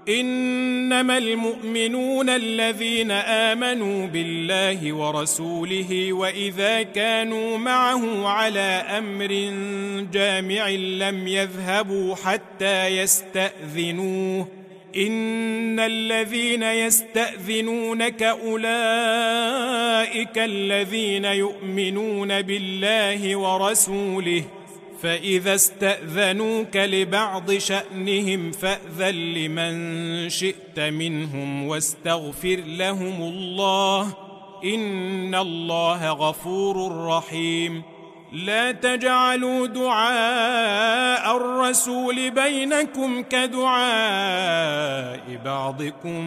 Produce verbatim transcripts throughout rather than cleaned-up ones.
إنما المؤمنون الذين آمنوا بالله ورسوله وإذا كانوا معه على أمر جامع لم يذهبوا حتى يستأذنوه إن الذين يستأذنونك أولئك الذين يؤمنون بالله ورسوله فإذا استأذنوك لبعض شأنهم فأذن لمن شئت منهم واستغفر لهم الله إن الله غفور رحيم. لا تجعلوا دعاء الرسول بينكم كدعاء بعضكم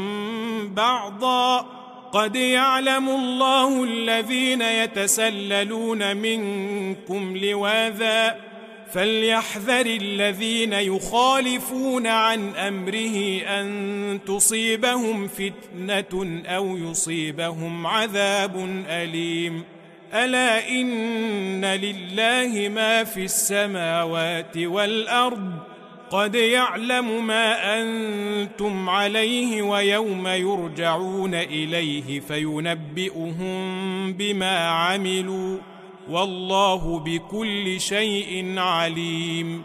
بعضا قد يعلم الله الذين يتسللون منكم لواذا فليحذر الذين يخالفون عن أمره أن تصيبهم فتنة أو يصيبهم عذاب أليم. ألا إن لله ما في السماوات والأرض قد يعلم ما أنتم عليه ويوم يرجعون إليه فينبئهم بما عملوا والله بكل شيء عليم.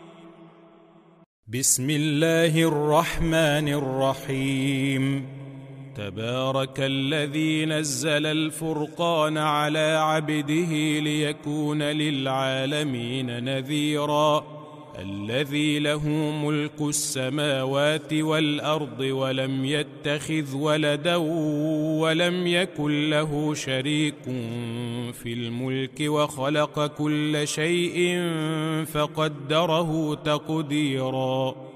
بسم الله الرحمن الرحيم. تبارك الذي نزل الفرقان على عبده ليكون للعالمين نذيرا الذي له ملك السماوات والأرض ولم يتخذ ولدا ولم يكن له شريك في الملك وخلق كل شيء فقدره تقديرا